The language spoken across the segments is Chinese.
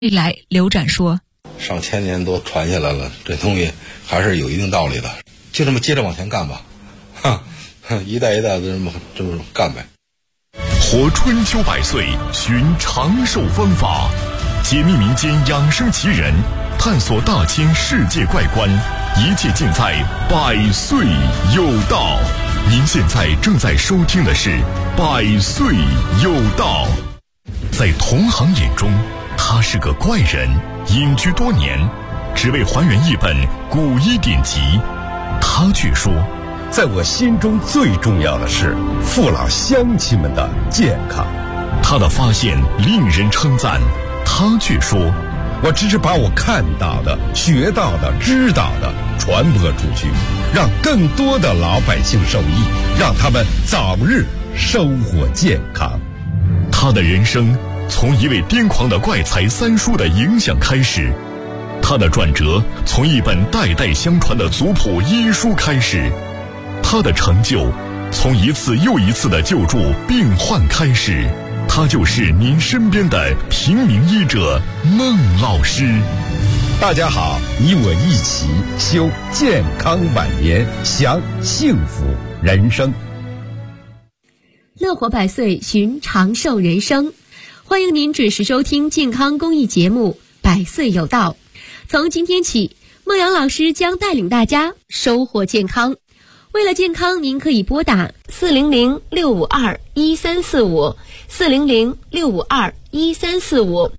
来，刘展说：“ 上千年都传下来了，这东西还是有一定道理的，就这么接着往前干吧，一代一代的这么干呗。” 活春秋百岁，寻长寿方法，解密民间养生奇人，探索大千世界怪观，一切尽在百岁有道。您现在正在收听的是百岁有道。在同行眼中，他是个怪人，隐居多年，只为还原一本古医典籍。他却说， 在我心中最重要的是父老乡亲们的健康。 他的发现令人称赞，他却说， 我只是把我看到的、学到的、知道的传播出去，让更多的老百姓受益，让他们早日生活健康。 他的人生从一位癫狂的怪才三叔的影响开始，他的转折从一本代代相传的族谱医书开始，他的成就从一次又一次的救助病患开始。他就是您身边的平民医者孟老师。 大家好，你我一起修健康晚年，享幸福人生。 乐活百岁，寻长寿人生。欢迎您准时收听健康公益节目《百岁有道》。从今天起，孟阳老师将带领大家收获健康。为了健康，您可以拨打400-652-1345 400-652-1345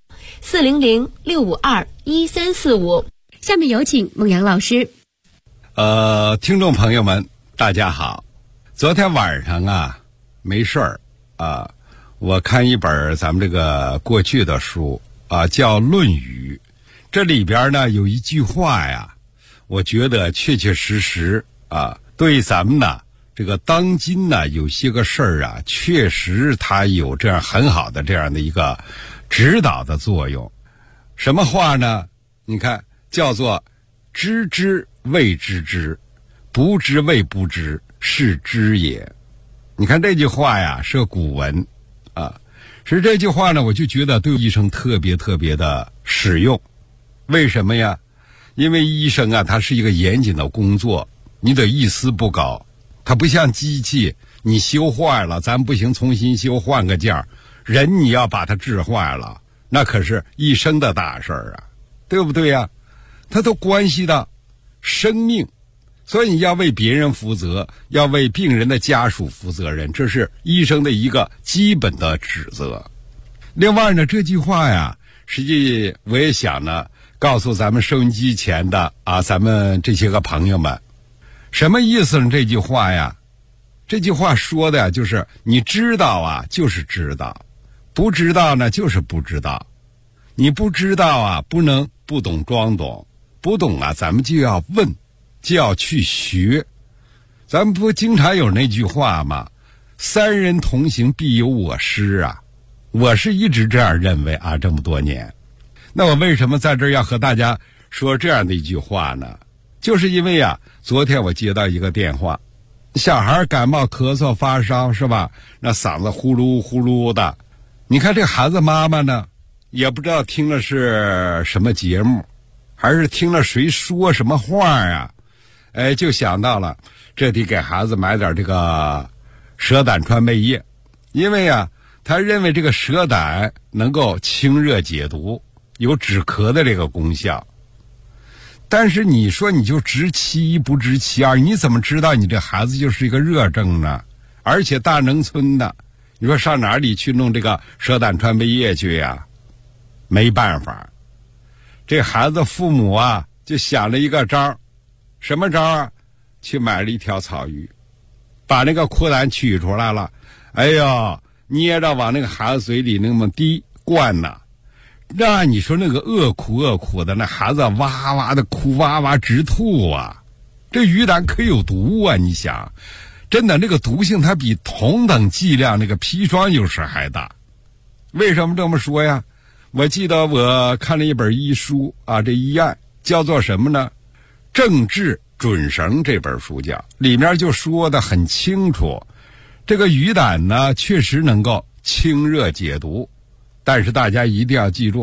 400-652-1345。下面有请孟阳老师。 听众朋友们，大家好。昨天晚上啊，没事儿啊，我看一本咱们这个过去的书啊，叫《论语》。这里边呢有一句话呀，我觉得确确实实啊，对咱们呢这个当今呢有些个事儿啊，确实它有这样很好的这样的一个指导的作用。什么话呢？你看，叫做知之谓知之，不知谓不知，是知也。你看这句话呀，是个古文啊，是这句话呢，我就觉得对医生特别特别的实用。为什么呀？因为医生啊，他是一个严谨的工作，你得一丝不苟。它不像机器，你修坏了咱不行，重新修换个件儿。人你要把它治坏了，那可是一生的大事儿啊，对不对呀？它都关系到生命，所以你要为别人负责，要为病人的家属负责任，这是医生的一个基本的职责。另外呢，这句话呀，实际我也想呢，告诉咱们收音机前的啊，咱们这些个朋友们，什么意思呢？这句话呀，这句话说的呀，就是你知道啊，就是知道；不知道呢，就是不知道。你不知道啊，不能不懂装懂；不懂啊，咱们就要问，就要去学。咱们不经常有那句话吗？三人同行必有我师啊。我是一直这样认为啊，这么多年。那我为什么在这儿要和大家说这样的一句话呢？就是因为啊，昨天我接到一个电话，小孩感冒咳嗽发烧是吧，那嗓子呼噜呼噜的。你看这孩子妈妈呢，也不知道听了是什么节目，还是听了谁说什么话啊，就想到了这得给孩子买点这个蛇胆川贝叶。因为啊，他认为这个蛇胆能够清热解毒，有止咳的这个功效。但是你说你就知其一不知其二，你怎么知道你这孩子就是一个热症呢？而且大农村的，你说上哪里去弄这个蛇胆川贝叶去呀？没办法，这孩子父母啊就想了一个招。什么招啊？去买了一条草鱼，把那个苦胆取出来了，哎呦，捏着往那个孩子嘴里那么滴灌呐。那你说那个恶苦的，那孩子哇哇的哭，哇哇直吐啊！这鱼胆可有毒啊！你想，真的那个毒性它比同等剂量那个砒霜有时还大。为什么这么说呀？我记得我看了一本医书啊，这医案叫做什么呢？正治准绳这本书叫，里面就说的很清楚，这个鱼胆呢确实能够清热解毒。但是大家一定要记住，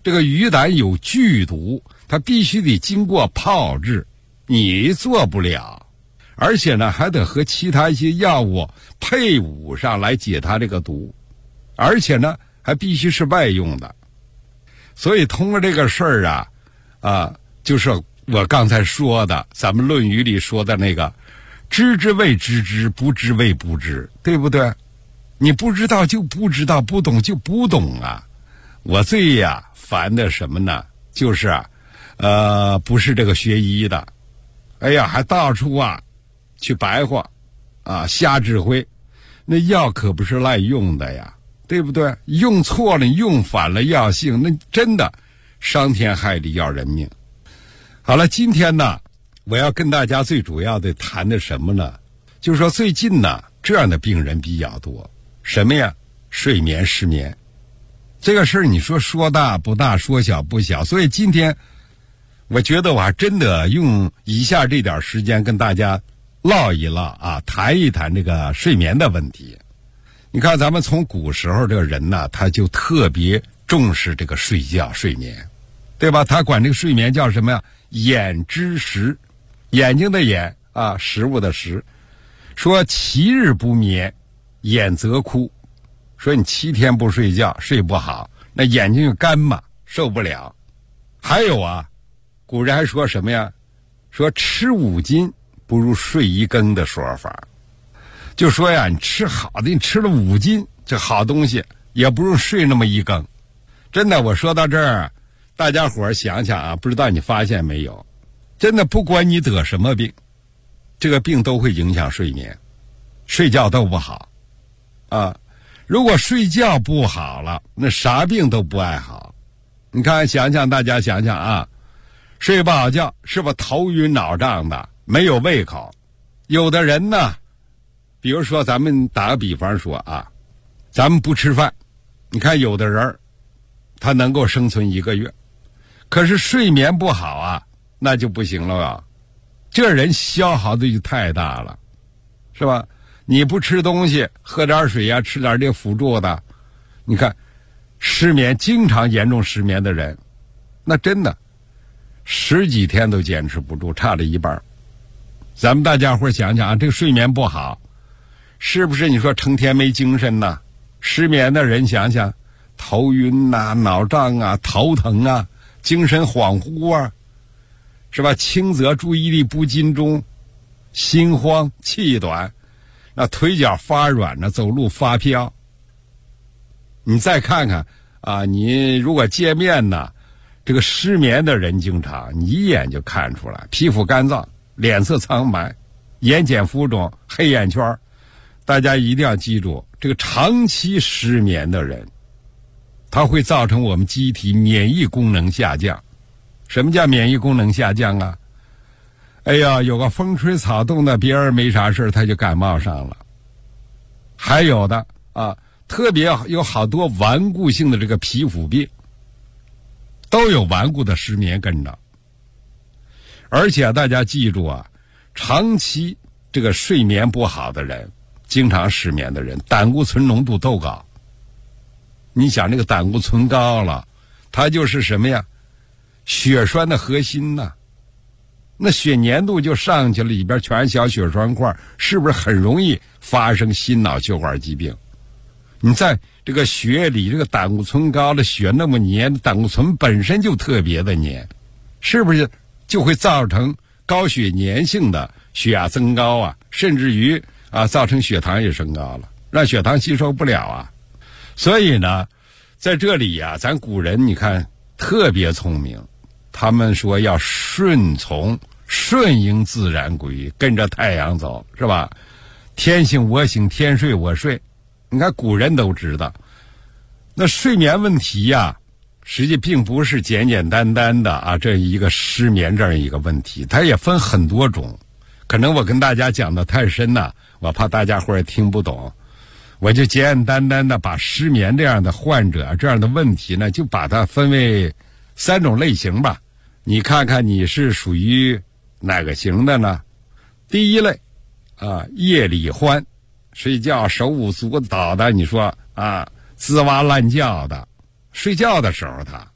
这个鱼胆有剧毒，它必须得经过泡制，你做不了，而且呢还得和其他一些药物配伍上来解它这个毒，而且呢还必须是外用的。所以通过这个事儿就是我刚才说的，咱们《论语》里说的那个知之谓知之，不知谓不知，对不对？你不知道就不知道，不懂就不懂啊。我最烦的什么呢？就是不是这个学医的，还到处去白话瞎指挥，那药可不是赖用的呀，对不对？用错了，用反了药性，那真的伤天害理，要人命。好了，今天呢我要跟大家最主要的谈的什么呢？就是说最近呢这样的病人比较多，什么呀？睡眠失眠。这个事儿你说大不大，说小不小，所以今天我觉得我还真的用以下这点时间跟大家唠一唠谈一谈这个睡眠的问题。你看咱们从古时候这个人呢，他就特别重视这个睡觉睡眠，对吧？他管这个睡眠叫什么呀？眼之食，眼睛的眼食物的食。说7日不眠，眼则枯。说你7天不睡觉，睡不好，那眼睛就干嘛，受不了。还有古人还说什么呀？说吃5斤不如睡1羹的说法。就说你吃好的，你吃了5斤这好东西，也不如睡那么1羹。真的，我说到这儿，大家伙儿想想不知道你发现没有，真的不管你得什么病，这个病都会影响睡眠，睡觉都不好如果睡觉不好了，那啥病都不爱好。你看大家想想睡不好觉，是不是头晕脑胀的，没有胃口？有的人呢，比如说咱们打个比方说咱们不吃饭，你看有的人他能够生存1个月，可是睡眠不好那就不行了这人消耗的就太大了，是吧？你不吃东西，喝点水吃点这辅助的，你看失眠，经常严重失眠的人，那真的10几天都坚持不住，差了一半。咱们大家伙想想这个睡眠不好，是不是你说成天没精神呢？失眠的人想想，头晕脑胀头疼精神恍惚是吧？轻则注意力不集中，心慌气短，那腿脚发软走路发飘。你再看看你如果见面呢，这个失眠的人经常你一眼就看出来，皮肤干燥，脸色苍白，眼睑浮肿，黑眼圈。大家一定要记住，这个长期失眠的人，它会造成我们机体免疫功能下降。什么叫免疫功能下降有个风吹草动的，别人没啥事他就感冒上了。还有的特别有好多顽固性的这个皮肤病，都有顽固的失眠跟着。而且大家记住长期这个睡眠不好的人，经常失眠的人，胆固醇浓度都高。你想这个胆固醇高了，它就是什么呀？血栓的核心那血粘度就上去了，里边全是小血栓块，是不是很容易发生心脑血管疾病？你在这个血里，这个胆固醇高的血那么粘，胆固醇本身就特别的粘，是不是就会造成高血粘性的血压增高甚至于造成血糖也升高了，让血糖吸收不了所以呢，在这里咱古人你看特别聪明，他们说要顺应自然规，跟着太阳走，是吧？天醒我醒，天睡我睡。你看古人都知道，那睡眠问题实际并不是简简单单的这一个失眠这样一个问题，它也分很多种。可能我跟大家讲的太深我怕大家伙也听不懂，我就简简单单的把失眠这样的患者这样的问题呢，就把它分为3种类型吧。你看看你是属于哪个型的呢？第一类夜里欢，睡觉手舞足蹈的，你说吱哇乱叫的，睡觉的时候他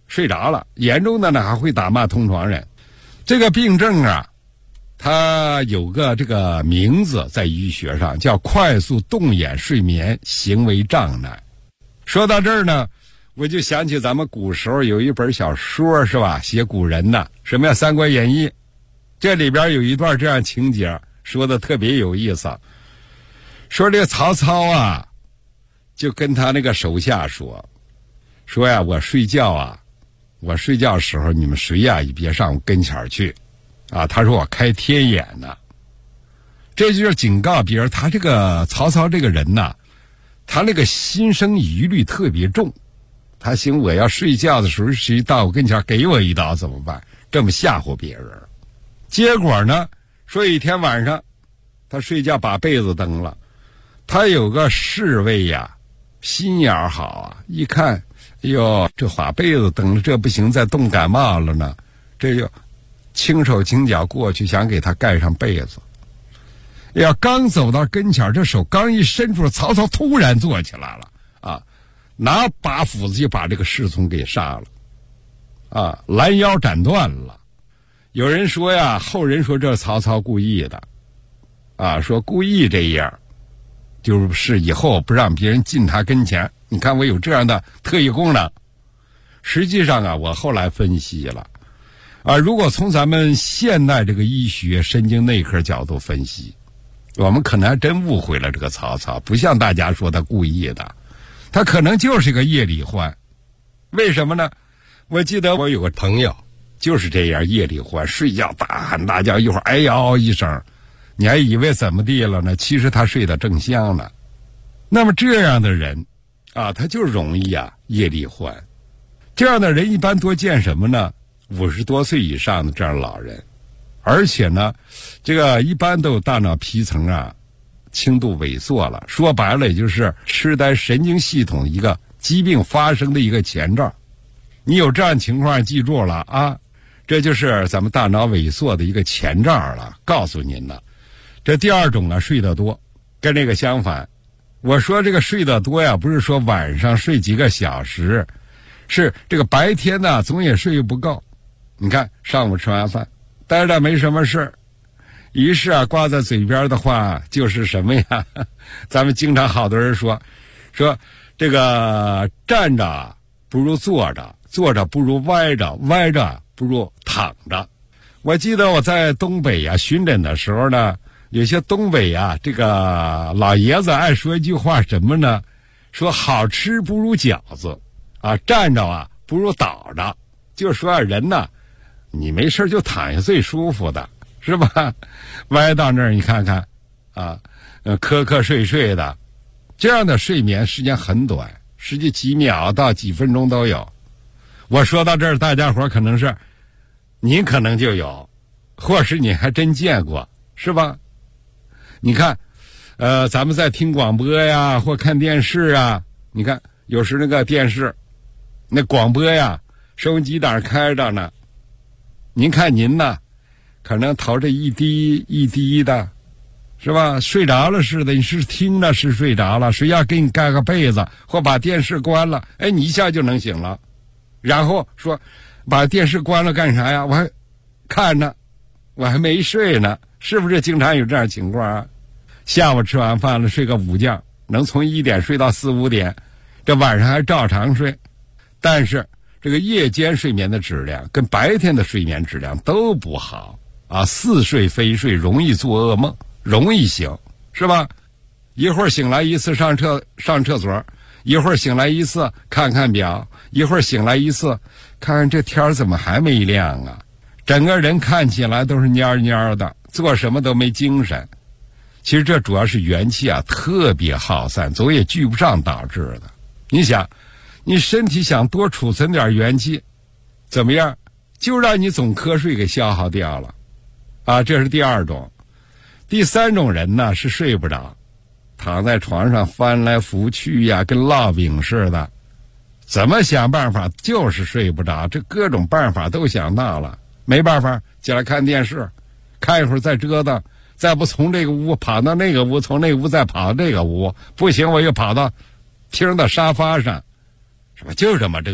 睡着了，严重的呢还会打骂同床人。这个病症啊，它有个这个名字，在医学上叫快速动眼睡眠行为障碍。说到这儿呢，我就想起咱们古时候有一本小说，是吧？写古人的，什么呀，《三国演义》，这里边有一段这样情节，说的特别有意思。说这个曹操啊，就跟他那个手下说呀，我睡觉时候你们谁呀也别上我跟前去啊。他说我开天眼呢，这就是警告别人。他这个曹操这个人呐，他那个心生疑虑特别重。他想我要睡觉的时候谁到我跟前给我一刀怎么办，这么吓唬别人。结果呢，说一天晚上他睡觉把被子蹬了，他有个侍卫呀，心眼好啊，一看哎呦，这把被子蹬了，这不行，再冻感冒了呢。这就轻手轻脚过去，想给他盖上被子。哎呀，刚走到跟前，这手刚一伸出，曹操突然坐起来了啊，拿把斧子就把这个侍从给杀了啊，拦腰斩断了。有人说呀，后人说这是曹操故意的啊，说故意这样，就是以后不让别人进他跟前。你看我有这样的特异功能。实际上啊，我后来分析了啊，如果从咱们现代这个医学神经内科角度分析，我们可能还真误会了这个曹操，不像大家说他故意的，他可能就是个夜里患。为什么呢？我记得我有个朋友就是这样，夜里患，睡觉大喊大叫，一会儿哎呦一声，你还以为怎么地了呢？其实他睡得正香呢。那么这样的人啊，他就容易啊夜里患。这样的人一般多见什么呢？50多岁以上的这样老人，而且呢，这个一般都有大脑皮层啊轻度萎缩了。说白了，也就是痴呆神经系统一个疾病发生的一个前兆。你有这样情况，记住了啊，这就是咱们大脑萎缩的一个前兆了，告诉您了。这第二种呢，睡得多，跟这个相反。我说这个睡得多呀，不是说晚上睡几个小时，是这个白天呢总也睡不够。你看上午吃完饭待着没什么事，于是啊挂在嘴边的话就是什么呀？咱们经常好多人说这个站着不如坐着，坐着不如歪着，歪着不如躺着。我记得我在东北呀巡诊的时候呢，有些东北啊这个老爷子爱说一句话，什么呢？说好吃不如饺子啊，站着啊不如倒着。就说人呢，你没事就躺下最舒服的，是吧？歪到那儿你看看啊，瞌睡的，这样的睡眠时间很短，实际几秒到几分钟都有。我说到这儿，大家伙可能是您可能就有，或是你还真见过，是吧？你看咱们在听广播呀或看电视啊，你看有时那个电视那广播呀收音机档开着呢，您看您呢可能头这一滴一滴的，是吧？睡着了似的，你是听着是睡着了，谁要给你盖个被子或把电视关了，哎，你一下就能醒了。然后说把电视关了干啥呀？我还看着，我还没睡呢，是不是经常有这样情况啊？下午吃完饭了睡个午觉，能从1点睡到4、5点，这晚上还照常睡。但是这个夜间睡眠的质量跟白天的睡眠质量都不好啊，似睡非睡，容易做噩梦，容易醒，是吧？一会儿醒来一次上厕所，一会儿醒来一次看看表，一会儿醒来一次看看这天怎么还没亮啊，整个人看起来都是蔫蔫的，做什么都没精神。其实这主要是元气啊特别耗散，总也聚不上导致的。你想你身体想多储存点元气，怎么样？就让你总瞌睡给消耗掉了啊，这是第二种。第三种人呢是睡不着，躺在床上翻来覆去呀，跟烙饼似的，怎么想办法就是睡不着，这各种办法都想到了，没办法，起来看电视，看一会儿再折腾，再不从这个屋跑到那个屋，从那个屋再跑到这个屋，不行我又跑到厅的沙发上，是吧？就这么折腾，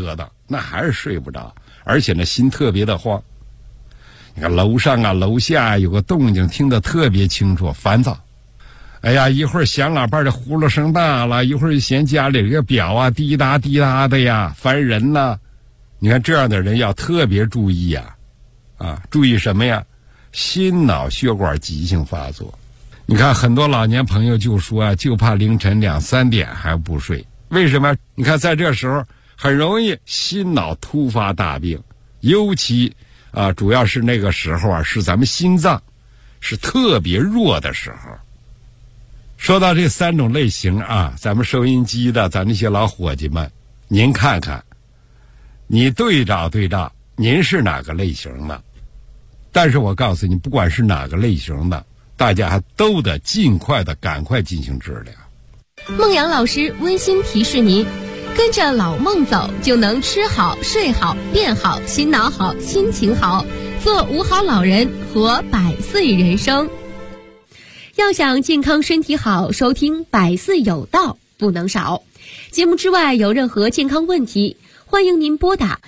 那还是睡不着，而且呢心特别的慌。你看楼上啊楼下有个动静听得特别清楚，烦躁。哎呀，一会儿响喇叭的呼噜声大了，一会儿嫌家里这个表啊滴答滴答的呀，烦人呐。你看这样的人要特别注意呀，注意什么呀？心脑血管急性发作。你看很多老年朋友就说啊，就怕凌晨2、3点还不睡。为什么？你看在这时候很容易心脑突发大病，尤其主要是那个时候啊，是咱们心脏是特别弱的时候。说到这3种类型啊，咱们收音机的咱那些老伙计们，您看看，你对照对照，您是哪个类型的？但是我告诉你，不管是哪个类型的，大家还都得尽快的赶快进行治疗。 孟阳老师温馨提示您，跟着老孟走，就能吃好、睡好、变好、心脑好、心情好，做5好老人，活100岁人生。要想健康身体好，收听百岁有道不能少。节目之外有任何健康问题，欢迎您拨打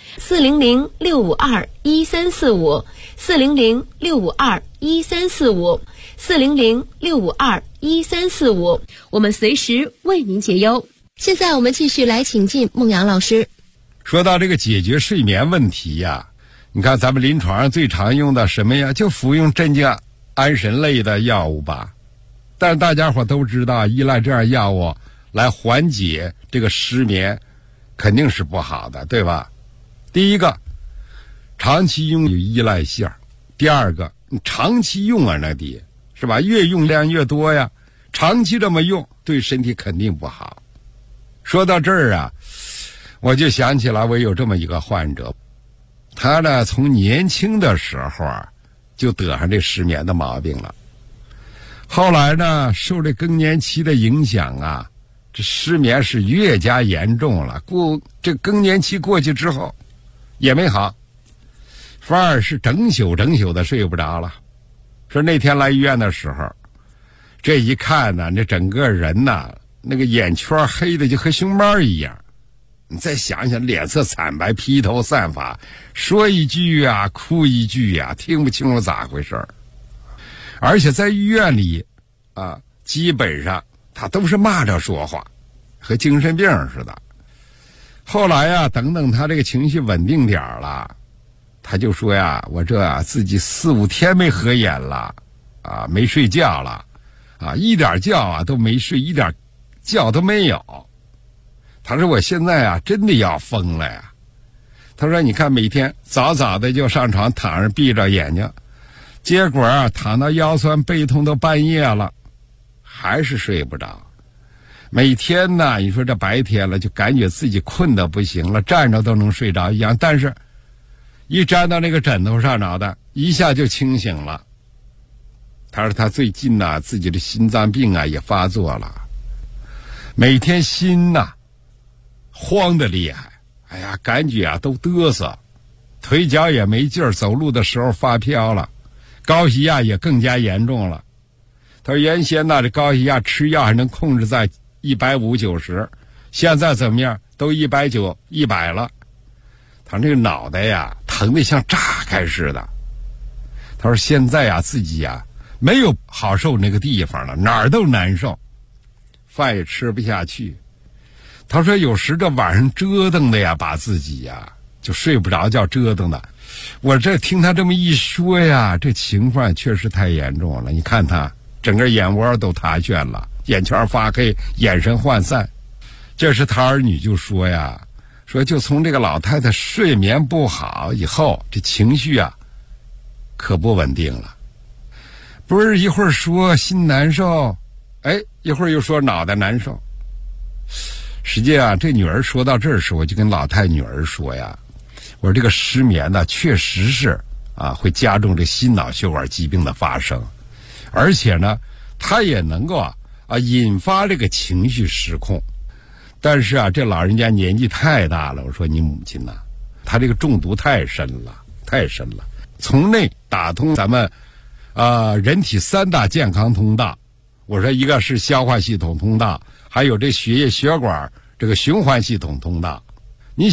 400-652-1345 400-652-1345 400-652-1345，我们随时为您解忧。现在我们继续来请进孟阳老师。 说到这个解决睡眠问题呀，你看咱们临床上最常用的什么呀？就服用镇静安神类的药物吧。但是大家伙都知道，依赖这样药物来缓解这个失眠肯定是不好的，对吧？第一个，长期用有依赖性；第二个，你长期用啊，那得是吧？越用量越多呀，长期这么用对身体肯定不好。说到这儿啊，我就想起来我有这么一个患者，他呢从年轻的时候啊就得上这失眠的毛病了。后来呢，受这更年期的影响啊，这失眠是越加严重了。这更年期过去之后，也没好，反而是整宿的睡不着了。说那天来医院的时候，这一看呢，这整个人呐，那个眼圈黑的就和熊猫一样。你再想想，脸色惨白，披头散发，说一句啊，哭一句啊，听不清楚咋回事儿。而且在医院里基本上他都是骂着说话，和精神病似的。后来呀，等他这个情绪稳定点了，他就说呀，我这自己4、5天没合眼了，没睡觉了，一点觉都没睡，一点觉都没有。他说我现在真的要疯了呀。他说你看每天早早的就上床躺着闭着眼睛，结果躺到腰酸背痛都半夜了，还是睡不着。每天呢，你说这白天了就感觉自己困得不行了，站着都能睡着一样，但是一粘到那个枕头上脑袋一下就清醒了。他说他最近呢自己的心脏病也发作了，每天心慌得厉害，哎呀感觉都嘚瑟，腿脚也没劲儿，走路的时候发飘了，高血压也更加严重了。他说原先这高血压吃药还能控制在150/90，现在怎么样都190、100了。他说这个脑袋疼得像炸开似的。他说现在自己没有好受那个地方了，哪儿都难受，饭也吃不下去。他说有时这晚上折腾的把自己就睡不着觉，折腾的。我这听他这么一说这情况确实太严重了。你看他整个眼窝都塌陷了，眼圈发黑，眼神涣散。这时他儿女就说说就从这个老太太睡眠不好以后，这情绪可不稳定了。不是一会儿说心难受，一会儿又说脑袋难受。实际这女儿说到这儿时，我就跟老太女儿说我说这个失眠确实是会加重这心脑血管疾病的发生，而且呢它也能够引发这个情绪失控。但是这老人家年纪太大了，我说你母亲她这个中毒太深了，从内打通咱们人体3大健康通道。我说一个是消化系统通道，还有这血液血管这个循环系统通道。你想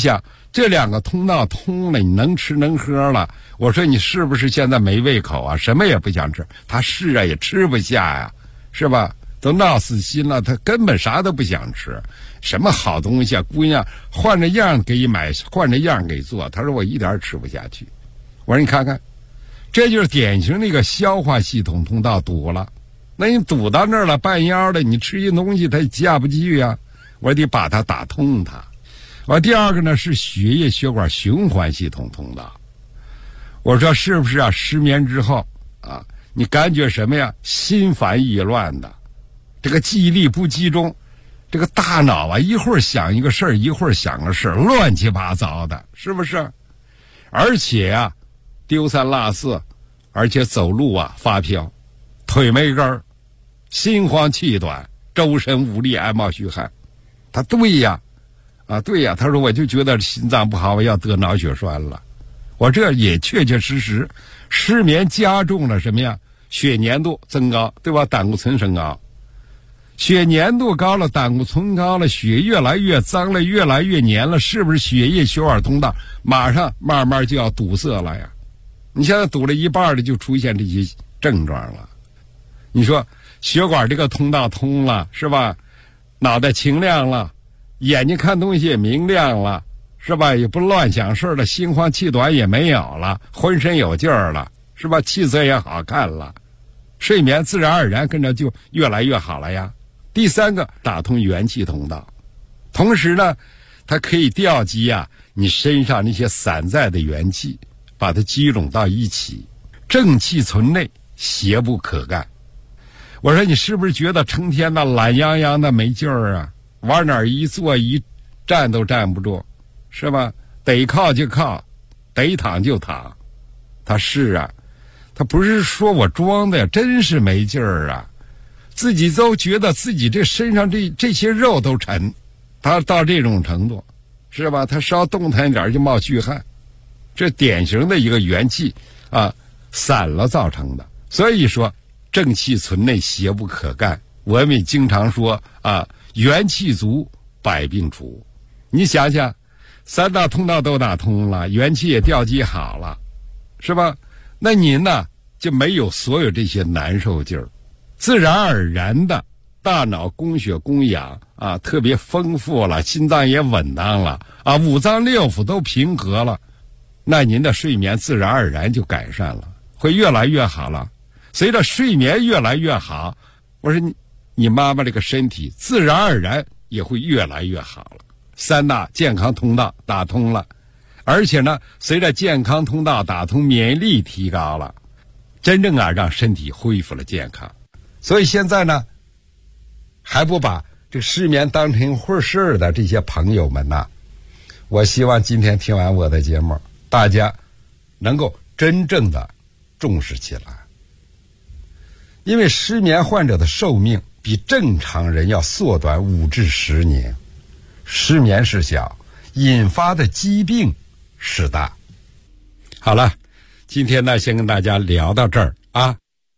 这两个通道通了，你能吃能喝了。我说你是不是现在没胃口啊？什么也不想吃。他是啊，也吃不下呀，是吧？都闹死心了，他根本啥都不想吃。什么好东西啊，姑娘换着样给你买，换着样给做。他说我一点吃不下去。我说你看看，这就是典型的一个消化系统通道堵了。那你堵到那儿了，半腰的，你吃一东西它下不去呀。我得把它打通它。第二个呢是血液血管循环系统通道。我说是不是啊？失眠之后啊，你感觉什么呀？心烦意乱的，这个记忆力不集中，这个大脑啊一会儿想一个事儿，一会儿想个事儿，乱七八糟的，是不是？而且啊，丢三落四，而且走路啊发飘，腿没根儿，心慌气短，周身无力，爱冒虚汗。他对呀，对呀，他说我就觉得心脏不好，我要得脑血栓了。我这也确确实实，失眠加重了什么呀？血粘度增高，对吧？胆固醇升高，血粘度高了，胆固醇高了，血越来越脏了，越来越黏了，是不是血液血管通道马上慢慢就要堵塞了呀？你现在堵了一半的就出现这些症状了。你说血管这个通道通了，是吧？脑袋清亮了，眼睛看东西也明亮了，是吧？也不乱想事了，心慌气短也没有了，浑身有劲儿了，是吧？气色也好看了，睡眠自然而然跟着就越来越好了呀。第三个，打通元气通道，同时呢，它可以调集啊你身上那些散在的元气，把它集中到一起，正气存内，邪不可干。我说你是不是觉得成天的懒洋洋的没劲儿啊？往哪儿一坐一站都站不住，是吧？得靠就靠，得躺就躺。他是啊，他不是说我装的呀，真是没劲儿啊，自己都觉得自己这身上这些肉都沉，他到这种程度，是吧？他稍动弹一点就冒虚汗，这典型的一个元气啊散了造成的。所以说正气存内，邪不可干。我们经常说啊，元气足，百病除。你想想，三大通道都打通了，元气也调集好了，是吧？那您呢就没有所有这些难受劲儿，自然而然的大脑供血供氧啊特别丰富了，心脏也稳当了啊，五脏六腑都平和了，那您的睡眠自然而然就改善了，会越来越好了。随着睡眠越来越好，我说你妈妈这个身体自然而然也会越来越好了。三大健康通道打通了，而且呢，随着健康通道打通，免疫力提高了，真正啊让身体恢复了健康。所以现在呢，还不把这个失眠当成回事儿的这些朋友们呢，我希望今天听完我的节目，大家能够真正的重视起来。因为失眠患者的寿命比正常人要缩短5至10年，失眠是小，引发的疾病是大。好了，今天呢先跟大家聊到这儿啊。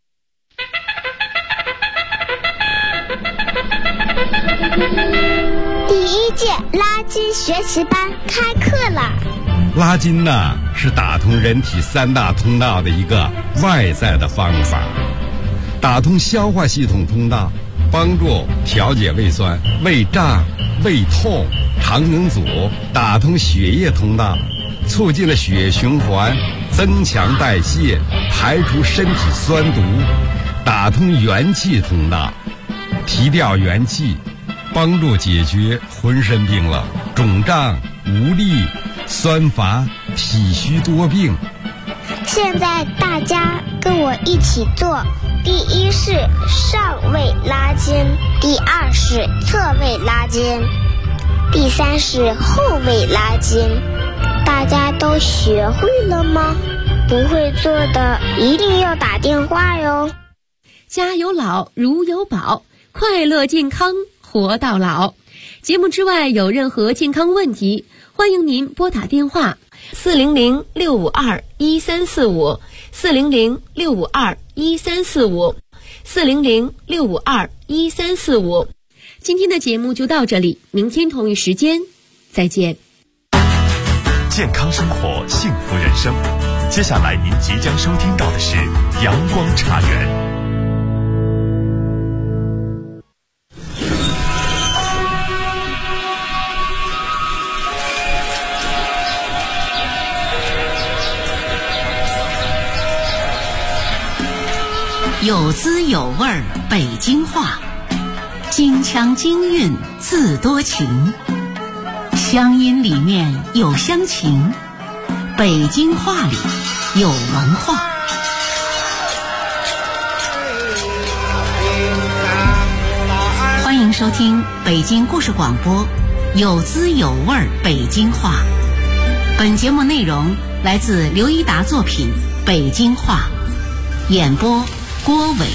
第1届拉筋学习班开课了。 拉筋呢是打通人体3大通道的一个外在的方法，打通消化系统通道，帮助调节胃酸、胃胀、胃痛、肠梗阻；打通血液通道，促进了血液循环，增强代谢，排除身体酸毒；打通元气通道，提调元气，帮助解决浑身冰冷、肿胀、无力、酸乏、体虚多病。 现在大家跟我一起做。第1是上位拉筋，第2是侧位拉筋，第3是后位拉筋。大家都学会了吗？不会做的一定要打电话哟。 家有老如有宝，快乐健康活到老。节目之外有任何健康问题，欢迎您拨打电话400-652-1345 400-652-1345 400-652-1345。今天的节目就到这里，明天同一时间再见。 健康生活，幸福人生。接下来您即将收听到的是阳光茶园。 有滋有味儿，北京话，京腔京韵自多情，乡音里面有乡情，北京话里有文化。欢迎收听北京故事广播，有滋有味儿北京话。本节目内容来自刘一达作品《北京话》，演播郭伟。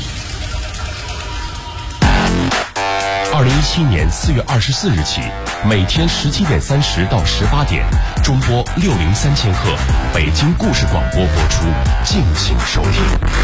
2017年4月24日起，每天17点30到18点，中波603000赫北京故事广播播出，敬请收听。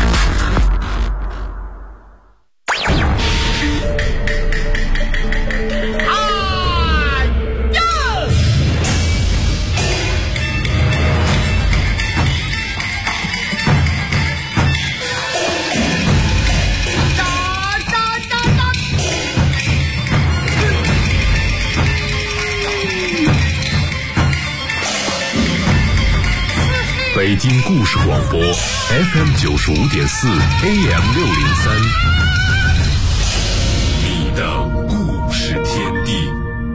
北京故事广播 FM 95.4 AM 603，你的故事天地。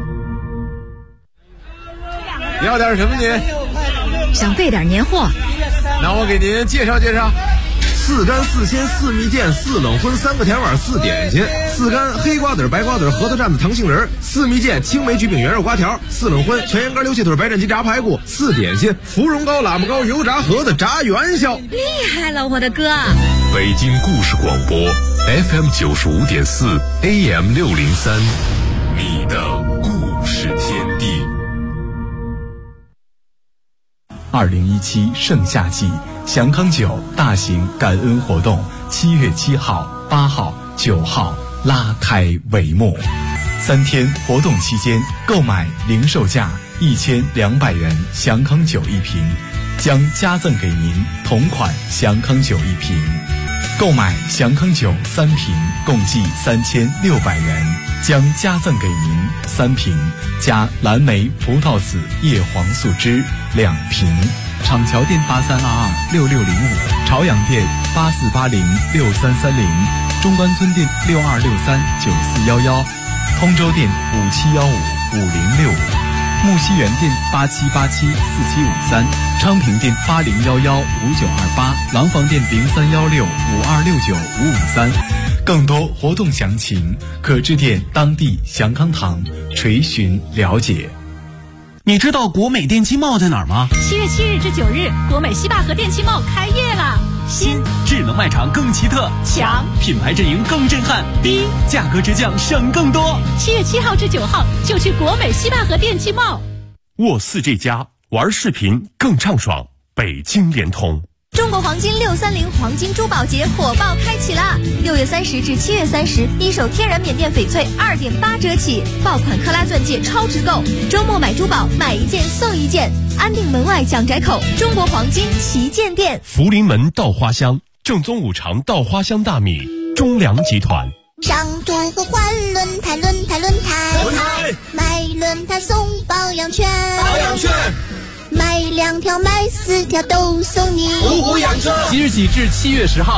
要点什么您？ 想备点年货， 那我给您介绍介绍。4干4鲜4蜜饯4冷荤3个甜碗4点心，4干黑瓜子白瓜子核桃蘸子糖杏仁，4蜜饯青梅焗饼圆肉瓜条，4冷荤全羊肝溜蟹腿白斩鸡炸排骨，4点心芙蓉糕喇嘛糕油炸盒子炸元宵。 厉害了我的哥！ 北京故事广播 FM 95.4 AM 603，你的故事天地。 2017盛夏季祥康酒大型感恩活动7月7号、8号、9号拉开帷幕。3天活动期间，购买零售价1200元祥康酒1瓶，将加赠给您同款祥康酒1瓶。购买祥康酒3瓶，共计3600元，将加赠给您3瓶加蓝莓葡萄籽叶黄素汁2瓶。厂桥店83226605，朝阳店84806330，中关村店62639411，通州店57155065，木樨园店87874753，昌平店80115928，廊坊店031652695553。更多活动详情可致电当地祥康堂垂询了解。 你知道国美电器贸在哪儿吗 7月7日至9日，国美西坝河电器贸开业了。 新智能卖场更奇特， 强品牌阵营更震撼，低价格直降省更多。 7月7号至9号就去国美西坝河电器贸。 沃4这家玩视频更畅爽，北京联通。 中国黄金630黄金珠宝节火爆开启啦！6月30至7月30，一手天然缅甸翡翠2.8折起，爆款克拉钻戒超值购，周末买珠宝买1件送1件，安定门外蒋窄口中国黄金旗舰店。 福临门稻花香，正宗5常稻花香大米，中粮集团。 上图和换轮胎，买轮胎送保养券，买2条买4条都送你。 即日起至7月10号。